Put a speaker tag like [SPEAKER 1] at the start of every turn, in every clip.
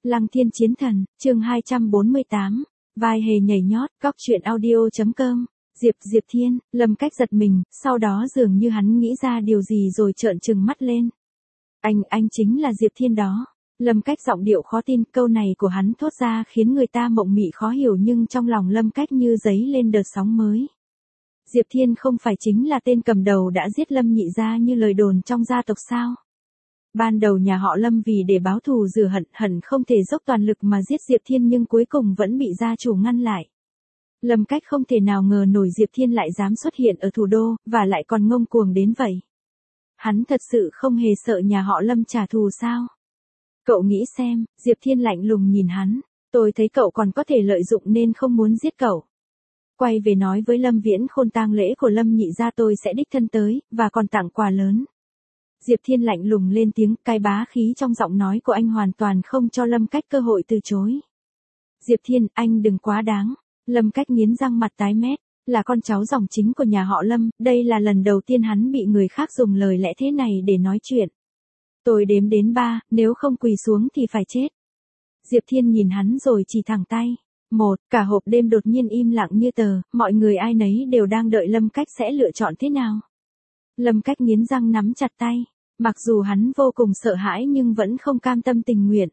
[SPEAKER 1] Lăng Thiên Chiến Thần, chương 248, vai hề nhảy nhót, cóc truyện audio.com, Diệp Thiên, Lâm Cách giật mình, sau đó dường như hắn nghĩ ra điều gì rồi trợn trừng mắt lên. Anh chính là Diệp Thiên đó. Lâm Cách giọng điệu khó tin, câu này của hắn thốt ra khiến người ta mộng mị khó hiểu nhưng trong lòng Lâm Cách như dấy lên đợt sóng mới. Diệp Thiên không phải chính là tên cầm đầu đã giết Lâm Nhị gia như lời đồn trong gia tộc sao? Ban đầu nhà họ Lâm vì để báo thù rửa hận không thể dốc toàn lực mà giết Diệp Thiên nhưng cuối cùng vẫn bị gia chủ ngăn lại. Lâm Cách không thể nào ngờ nổi Diệp Thiên lại dám xuất hiện ở thủ đô, và lại còn ngông cuồng đến vậy. Hắn thật sự không hề sợ nhà họ Lâm trả thù sao? Cậu nghĩ xem, Diệp Thiên lạnh lùng nhìn hắn, tôi thấy cậu còn có thể lợi dụng nên không muốn giết cậu. Quay về nói với Lâm Viễn Khôn tang lễ của Lâm Nhị gia tôi sẽ đích thân tới, và còn tặng quà lớn. Diệp Thiên lạnh lùng lên tiếng, cái bá khí trong giọng nói của anh hoàn toàn không cho Lâm Cách cơ hội từ chối. Diệp Thiên, anh đừng quá đáng. Lâm Cách nghiến răng mặt tái mét, là con cháu dòng chính của nhà họ Lâm, đây là lần đầu tiên hắn bị người khác dùng lời lẽ thế này để nói chuyện. Tôi đếm đến 3, nếu không quỳ xuống thì phải chết. Diệp Thiên nhìn hắn rồi chỉ thẳng tay. Cả hộp đêm đột nhiên im lặng như tờ, mọi người ai nấy đều đang đợi Lâm Cách sẽ lựa chọn thế nào. Lâm Cách nghiến răng nắm chặt tay, mặc dù hắn vô cùng sợ hãi nhưng vẫn không cam tâm tình nguyện.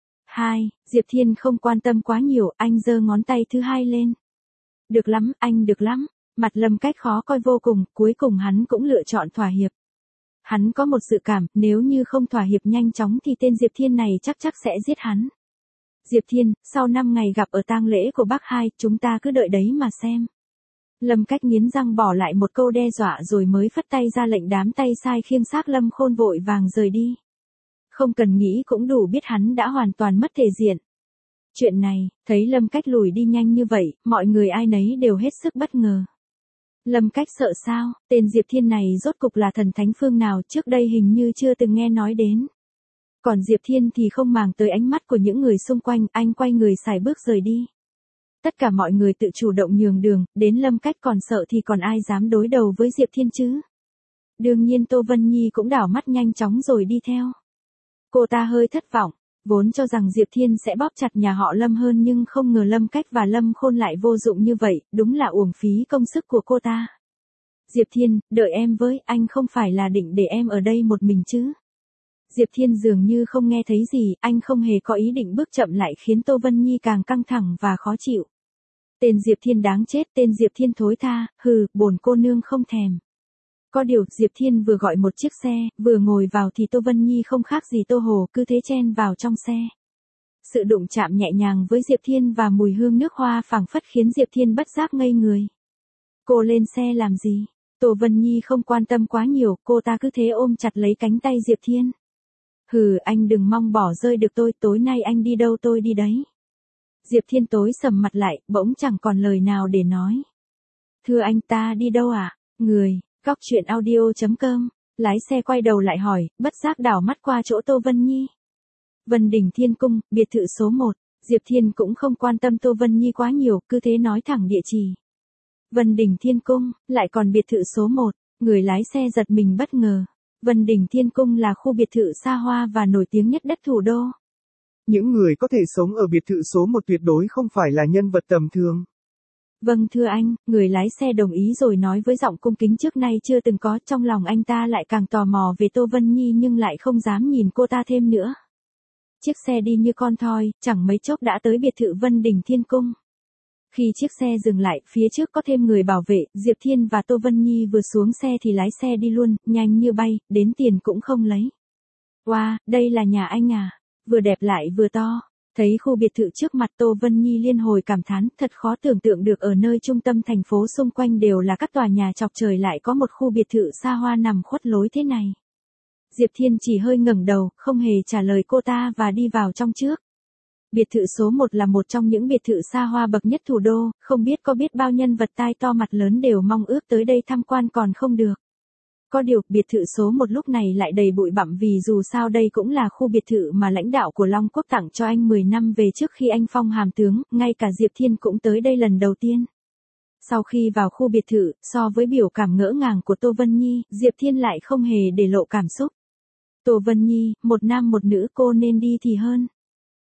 [SPEAKER 1] 2, Diệp Thiên không quan tâm quá nhiều, anh giơ ngón tay thứ 2 lên. Được lắm, anh được lắm. Mặt Lâm Cách khó coi vô cùng, cuối cùng hắn cũng lựa chọn thỏa hiệp. Hắn có một dự cảm, nếu như không thỏa hiệp nhanh chóng thì tên Diệp Thiên này chắc sẽ giết hắn. Diệp Thiên, sau 5 ngày gặp ở tang lễ của bác hai, chúng ta cứ đợi đấy mà xem. Lâm Cách nghiến răng bỏ lại một câu đe dọa rồi mới phất tay ra lệnh đám tay sai khiêng xác Lâm Khôn vội vàng rời đi. Không cần nghĩ cũng đủ biết hắn đã hoàn toàn mất thể diện. Chuyện này, thấy Lâm Cách lùi đi nhanh như vậy, mọi người ai nấy đều hết sức bất ngờ. Lâm Cách sợ sao, tên Diệp Thiên này rốt cục là thần thánh phương nào trước đây hình như chưa từng nghe nói đến. Còn Diệp Thiên thì không màng tới ánh mắt của những người xung quanh, anh quay người xài bước rời đi. Tất cả mọi người tự chủ động nhường đường, đến Lâm Cách còn sợ thì còn ai dám đối đầu với Diệp Thiên chứ. Đương nhiên Tô Vân Nhi cũng đảo mắt nhanh chóng rồi đi theo. Cô ta hơi thất vọng, vốn cho rằng Diệp Thiên sẽ bóp chặt nhà họ Lâm hơn nhưng không ngờ Lâm Cách và Lâm Khôn lại vô dụng như vậy, đúng là uổng phí công sức của cô ta. Diệp Thiên, đợi em với, anh không phải là định để em ở đây một mình chứ. Diệp Thiên dường như không nghe thấy gì, anh không hề có ý định bước chậm lại khiến Tô Vân Nhi càng căng thẳng và khó chịu. Tên Diệp Thiên đáng chết, tên Diệp Thiên thối tha, bổn cô nương không thèm. Có điều, Diệp Thiên vừa gọi một chiếc xe, vừa ngồi vào thì Tô Vân Nhi không khác gì Tô Hồ, cứ thế chen vào trong xe. Sự đụng chạm nhẹ nhàng với Diệp Thiên và mùi hương nước hoa phảng phất khiến Diệp Thiên bất giác ngây người. Cô lên xe làm gì? Tô Vân Nhi không quan tâm quá nhiều, cô ta cứ thế ôm chặt lấy cánh tay Diệp Thiên. Anh đừng mong bỏ rơi được tôi, tối nay anh đi đâu tôi đi đấy. Diệp Thiên tối sầm mặt lại, bỗng chẳng còn lời nào để nói. Thưa anh, ta đi đâu ạ? Cóc truyện audio.com, lái xe quay đầu lại hỏi, bất giác đảo mắt qua chỗ Tô Vân Nhi. Vân Đình Thiên Cung, biệt thự số 1, Diệp Thiên cũng không quan tâm Tô Vân Nhi quá nhiều, cứ thế nói thẳng địa chỉ. Vân Đình Thiên Cung, lại còn biệt thự số 1, người lái xe giật mình bất ngờ. Vân Đình Thiên Cung là khu biệt thự xa hoa và nổi tiếng nhất đất thủ đô.
[SPEAKER 2] Những người có thể sống ở biệt thự số 1 tuyệt đối không phải là nhân vật tầm thường.
[SPEAKER 1] Vâng thưa anh, người lái xe đồng ý rồi nói với giọng cung kính trước nay chưa từng có, trong lòng anh ta lại càng tò mò về Tô Vân Nhi nhưng lại không dám nhìn cô ta thêm nữa. Chiếc xe đi như con thoi, chẳng mấy chốc đã tới biệt thự Vân Đình Thiên Cung. Khi chiếc xe dừng lại, phía trước có thêm người bảo vệ, Diệp Thiên và Tô Vân Nhi vừa xuống xe thì lái xe đi luôn, nhanh như bay, đến tiền cũng không lấy. Wow, đây là nhà anh à? Vừa đẹp lại vừa to. Thấy khu biệt thự trước mặt Tô Vân Nhi liên hồi cảm thán, thật khó tưởng tượng được ở nơi trung tâm thành phố xung quanh đều là các tòa nhà chọc trời lại có một khu biệt thự xa hoa nằm khuất lối thế này. Diệp Thiên chỉ hơi ngẩng đầu, không hề trả lời cô ta và đi vào trong trước. Biệt thự số 1 là một trong những biệt thự xa hoa bậc nhất thủ đô, không biết có biết bao nhân vật tai to mặt lớn đều mong ước tới đây tham quan còn không được. Có điều, biệt thự số 1 lúc này lại đầy bụi bặm vì dù sao đây cũng là khu biệt thự mà lãnh đạo của Long Quốc tặng cho anh 10 năm về trước khi anh phong hàm tướng, ngay cả Diệp Thiên cũng tới đây lần đầu tiên. Sau khi vào khu biệt thự, so với biểu cảm ngỡ ngàng của Tô Vân Nhi, Diệp Thiên lại không hề để lộ cảm xúc. Tô Vân Nhi, một nam một nữ cô nên đi thì hơn.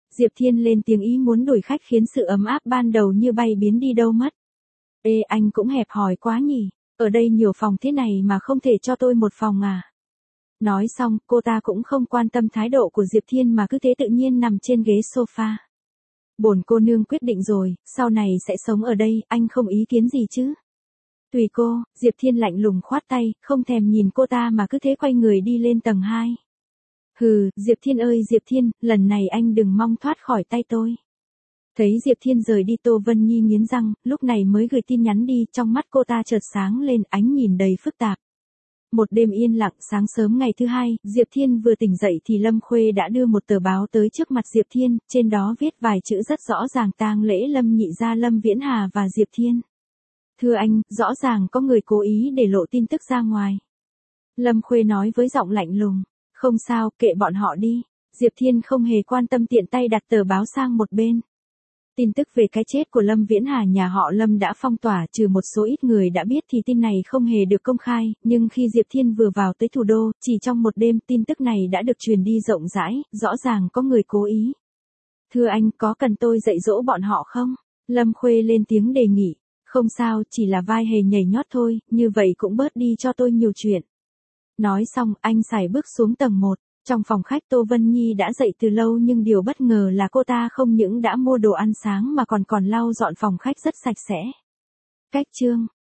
[SPEAKER 1] Diệp Thiên lên tiếng ý muốn đuổi khách khiến sự ấm áp ban đầu như bay biến đi đâu mất. Ê anh cũng hẹp hòi quá nhỉ, ở đây nhiều phòng thế này mà không thể cho tôi một phòng à. Nói xong, cô ta cũng không quan tâm thái độ của Diệp Thiên mà cứ thế tự nhiên nằm trên ghế sofa. Bổn cô nương quyết định rồi, sau này sẽ sống ở đây, anh không ý kiến gì chứ? Tùy cô, Diệp Thiên lạnh lùng khoát tay, không thèm nhìn cô ta mà cứ thế quay người đi lên tầng 2. Hừ, Diệp Thiên ơi Diệp Thiên, lần này anh đừng mong thoát khỏi tay tôi. Thấy Diệp Thiên rời đi Tô Vân Nhi nghiến răng, lúc này mới gửi tin nhắn đi, trong mắt cô ta chợt sáng lên, ánh nhìn đầy phức tạp. Một đêm yên lặng, sáng sớm ngày thứ hai, Diệp Thiên vừa tỉnh dậy thì Lâm Khuê đã đưa một tờ báo tới trước mặt Diệp Thiên, trên đó viết vài chữ rất rõ ràng: tang lễ Lâm Nhị gia Lâm Viễn Hà và Diệp Thiên. Thưa anh, rõ ràng có người cố ý để lộ tin tức ra ngoài. Lâm Khuê nói với giọng lạnh lùng. Không sao, kệ bọn họ đi. Diệp Thiên không hề quan tâm, tiện tay đặt tờ báo sang một bên. Tin tức về cái chết của Lâm Viễn Hà nhà họ Lâm đã phong tỏa, trừ một số ít người đã biết thì tin này không hề được công khai, nhưng khi Diệp Thiên vừa vào tới thủ đô, chỉ trong một đêm tin tức này đã được truyền đi rộng rãi, rõ ràng có người cố ý. Thưa anh, có cần tôi dạy dỗ bọn họ không? Lâm Khuê lên tiếng đề nghị. Không sao, chỉ là vai hề nhảy nhót thôi, như vậy cũng bớt đi cho tôi nhiều chuyện. Nói xong, anh sải bước xuống tầng 1. Trong phòng khách Tô Vân Nhi đã dậy từ lâu, nhưng điều bất ngờ là cô ta không những đã mua đồ ăn sáng mà còn lau dọn phòng khách rất sạch sẽ. Cách chương